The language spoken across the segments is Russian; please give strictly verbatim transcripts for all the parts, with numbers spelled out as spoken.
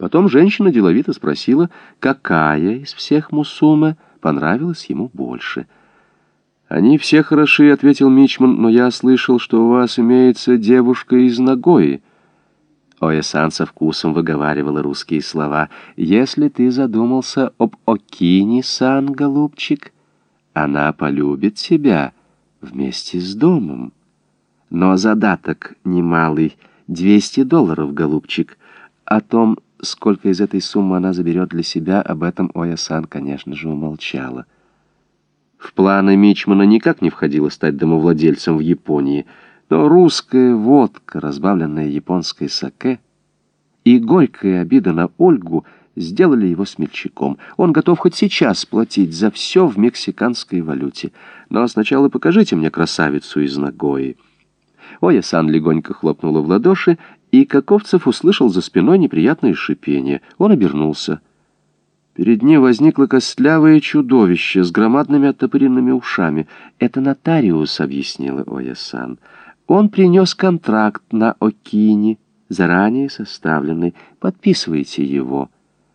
Потом женщина деловито спросила, какая из всех мусуме понравилась ему больше. «Они все хороши», — ответил мичман, — «но я слышал, что у вас имеется девушка из Нагои». Оя-сан со вкусом выговаривала русские слова. «Если ты задумался об Окини-сан, голубчик, она полюбит тебя вместе с домом. Но задаток немалый — двести долларов, голубчик. О том, сколько из этой суммы она заберет для себя, об этом Оя-сан, конечно же, умолчала. В планы мичмана никак не входило стать домовладельцем в Японии, но русская водка, разбавленная японской саке, и горькая обида на Ольгу сделали его смельчаком. Он готов хоть сейчас платить за все в мексиканской валюте. Но сначала покажите мне красавицу из Нагои. Оя-сан легонько хлопнула в ладоши, и Каковцев услышал за спиной неприятное шипение. Он обернулся. Перед ним возникло костлявое чудовище с громадными оттопыренными ушами. «Это нотариус», — объяснила Оя-сан. «Он принес контракт на Окини, заранее составленный. Подписывайте его».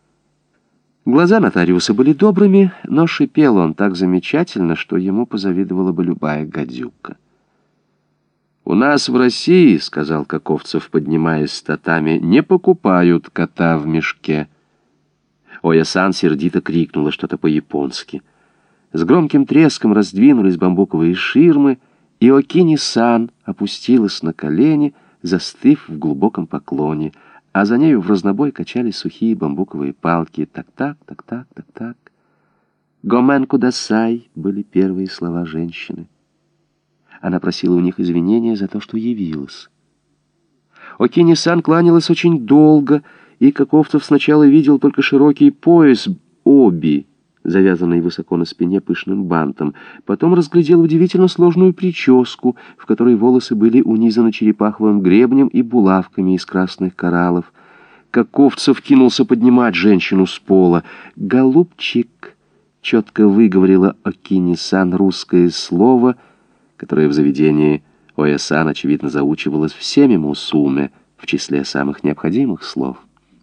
Глаза нотариуса были добрыми, но шипел он так замечательно, что ему позавидовала бы любая гадюка. «У нас в России, — сказал Каковцев, поднимаясь с татами, — не покупают кота в мешке». Оя-сан сердито крикнула что-то по-японски. С громким треском раздвинулись бамбуковые ширмы, и Окини-сан опустилась на колени, застыв в глубоком поклоне, а за нею в разнобой качались сухие бамбуковые палки. Так-так, так-так, так-так. «Гомен кудасай» были первые слова женщины. Она просила у них извинения за то, что явилась. Окини-сан кланялась очень долго, и Каковцев сначала видел только широкий пояс оби, завязанный высоко на спине пышным бантом. Потом разглядел удивительно сложную прическу, в которой волосы были унизаны черепаховым гребнем и булавками из красных кораллов. Каковцев кинулся поднимать женщину с пола. «Голубчик», — четко выговорила Окини-сан русское слово, которое в заведении Оя-сан, очевидно, заучивалось всеми мусуме в числе самых необходимых слов.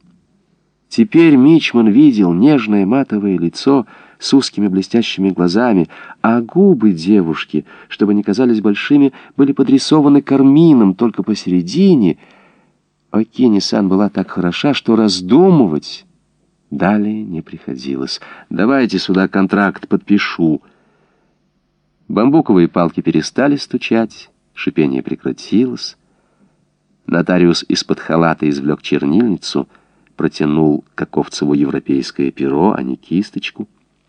Теперь мичман видел нежное матовое лицо с узкими блестящими глазами, а губы девушки, чтобы не казались большими, были подрисованы кармином только посередине. Окини-сан была так хороша, что раздумывать далее не приходилось. «Давайте сюда контракт подпишу». Бамбуковые палки перестали стучать, шипение прекратилось. Нотариус из-под халата извлек чернильницу, протянул Каковцеву европейское перо, а не кисточку.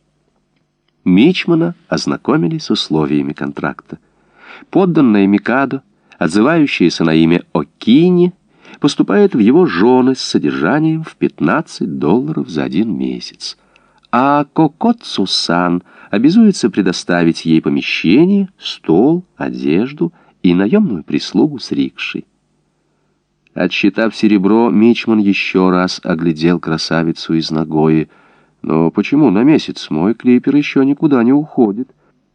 Мичмана ознакомили с условиями контракта. Подданная Микадо, отзывающаяся на имя Окини, поступает в его жены с содержанием в пятнадцать долларов за один месяц, а Кокоцу-сан обязуется предоставить ей помещение, стол, одежду и наемную прислугу с рикшей. Отсчитав серебро, мичман еще раз оглядел красавицу из Нагои. «Но почему на месяц? Мой клипер еще никуда не уходит».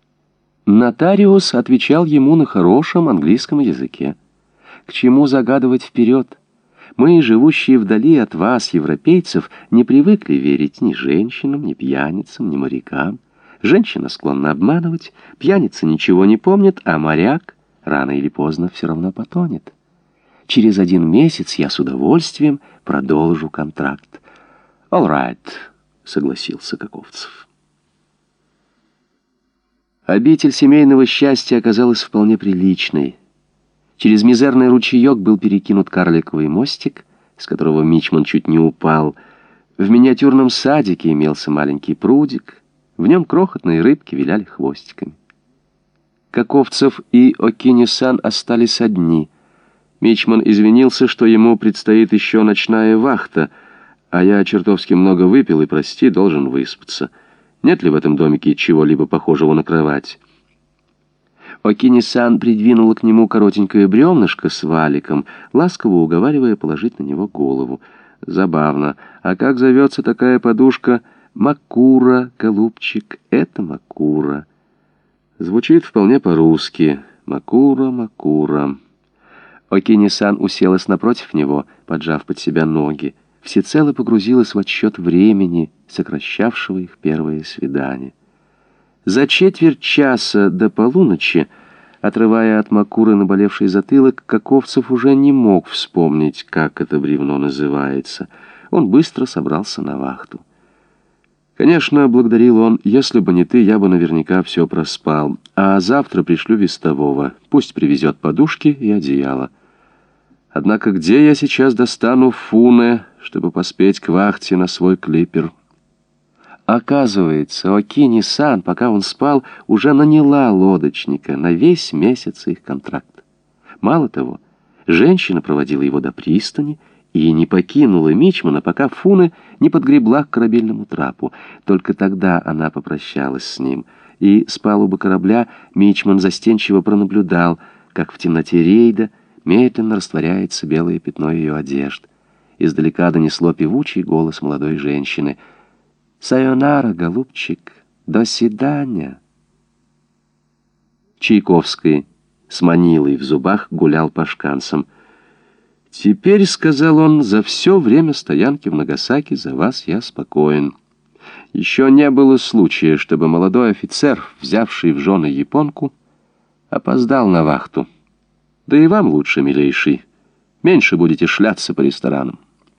Нотариус отвечал ему на хорошем английском языке. «К чему загадывать вперед? Мы, живущие вдали от вас, европейцев, не привыкли верить ни женщинам, ни пьяницам, ни морякам. Женщина склонна обманывать, пьяница ничего не помнит, а моряк рано или поздно все равно потонет. Через один месяц я с удовольствием продолжу контракт». «All right», — согласился Каковцев. Обитель семейного счастья оказалась вполне приличной. Через мизерный ручеек был перекинут карликовый мостик, с которого мичман чуть не упал. В миниатюрном садике имелся маленький прудик, в нем крохотные рыбки виляли хвостиками. Каковцев и Окини-сан остались одни. Мичман извинился, что ему предстоит еще ночная вахта, а я чертовски много выпил и, прости, должен выспаться. Нет ли в этом домике чего-либо похожего на кровать? Окини-сан придвинула к нему коротенькое бревнышко с валиком, ласково уговаривая положить на него голову. Забавно. А как зовется такая подушка? Макура, голубчик, это Макура. Звучит вполне по-русски. Макура, Макура. Окини-сан уселась напротив него, поджав под себя ноги. всецело погрузилась в отсчет времени, сокращавшего их первое свидание. За четверть часа до полуночи, отрывая от Макуры наболевший затылок, Каковцев уже не мог вспомнить, как это бревно называется. Он быстро собрался на вахту. «Конечно, — благодарил он, — если бы не ты, я бы наверняка все проспал. А завтра пришлю вестового. Пусть привезет подушки и одеяло. Однако где я сейчас достану фуне, чтобы поспеть к вахте на свой клипер?» Оказывается, Окини-сан, пока он спал, уже наняла лодочника на весь месяц их контракт. Мало того, женщина проводила его до пристани и не покинула мичмана, пока Фуне не подгребла к корабельному трапу. Только тогда она попрощалась с ним, и с палубы корабля мичман застенчиво пронаблюдал, как в темноте рейда медленно растворяется белое пятно ее одежд. Издалека донесло певучий голос молодой женщины: «Сайонара, голубчик, до свидания». Чайковский с манилой в зубах гулял по шканцам. «Теперь, — сказал он, — за все время стоянки в Нагасаки за вас я спокоен. Еще не было случая, чтобы молодой офицер, взявший в жены японку, опоздал на вахту. Да и вам лучше, милейший, меньше будете шляться по ресторанам».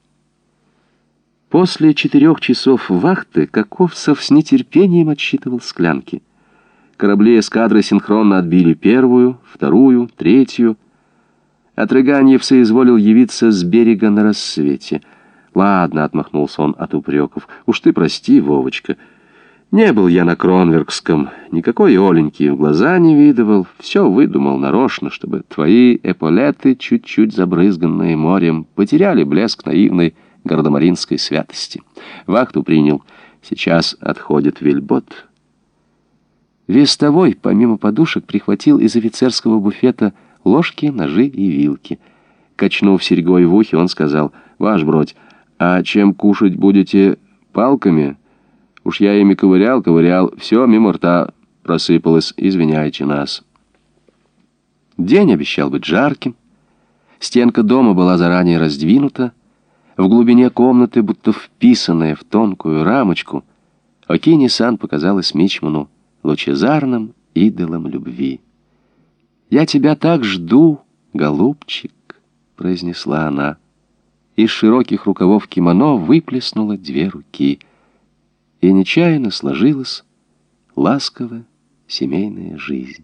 После четырех часов вахты Каковцев с нетерпением отсчитывал склянки. Корабли эскадры синхронно отбили первую, вторую, третью. Отрыганьев соизволил явиться с берега на рассвете. «Ладно», — отмахнулся он от упреков, — «уж ты прости, Вовочка. Не был я на Кронверкском, никакой Оленьки в глаза не видывал, все выдумал нарочно, чтобы твои эполеты, чуть-чуть забрызганные морем, потеряли блеск наивной гардемаринской святости. Вахту принял. Сейчас отходит вельбот». Вестовой, помимо подушек, прихватил из офицерского буфета ложки, ножи и вилки. Качнув серьгой в ухе, он сказал: «Ваш бродь, а чем кушать будете? Палками? Уж я ими ковырял, ковырял, все мимо рта просыпалось, извиняйте нас». День обещал быть жарким. Стенка дома была заранее раздвинута. В глубине комнаты, будто вписанная в тонкую рамочку, Окини-сан показалась мичману лучезарным идолом любви. «Я тебя так жду, голубчик», — произнесла она. Из широких рукавов кимоно выплеснула две руки, и нечаянно сложилась ласковая семейная жизнь.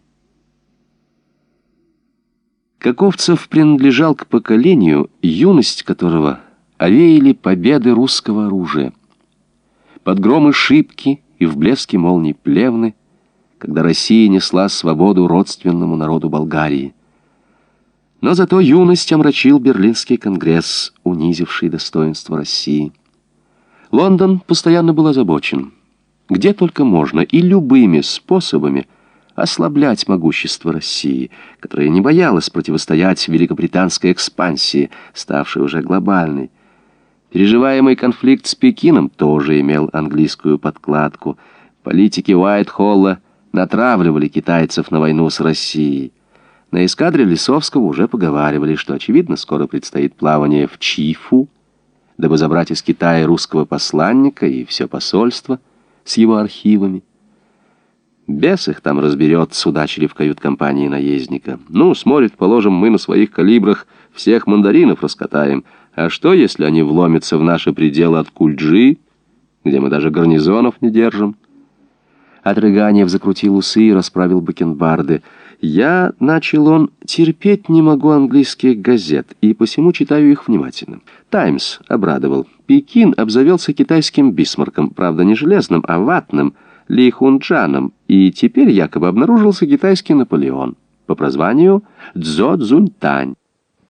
Каковцев принадлежал к поколению, юность которого овеяли победы русского оружия. Под громы шибки и в блеске молний Плевны, когда Россия несла свободу родственному народу Болгарии. Но зато юность омрачил Берлинский конгресс, унизивший достоинство России. Лондон постоянно был озабочен, где только можно, и любыми способами ослаблять могущество России, которая не боялась противостоять великобританской экспансии, ставшей уже глобальной. Переживаемый конфликт с Пекином тоже имел английскую подкладку. Политики Уайтхолла натравливали китайцев на войну с Россией. На эскадре Лисовского уже поговаривали, что, очевидно, скоро предстоит плавание в Чифу, дабы забрать из Китая русского посланника и все посольство с его архивами. Бес их там разберет, судачили в кают-компании наездника. Ну, смотрит, положим, мы на своих калибрах всех мандаринов раскатаем. А что, если они вломятся в наши пределы от Кульджи, где мы даже гарнизонов не держим? Отрыганьев закрутил усы и расправил бакенбарды. «Я, — начал он, — терпеть не могу английских газет, и посему читаю их внимательно. «Таймс» обрадовал. Пекин обзавелся китайским Бисмарком, правда, не железным, а ватным, Ли Хунджаном, и теперь якобы обнаружился китайский Наполеон по прозванию Цзо Цзуньтань.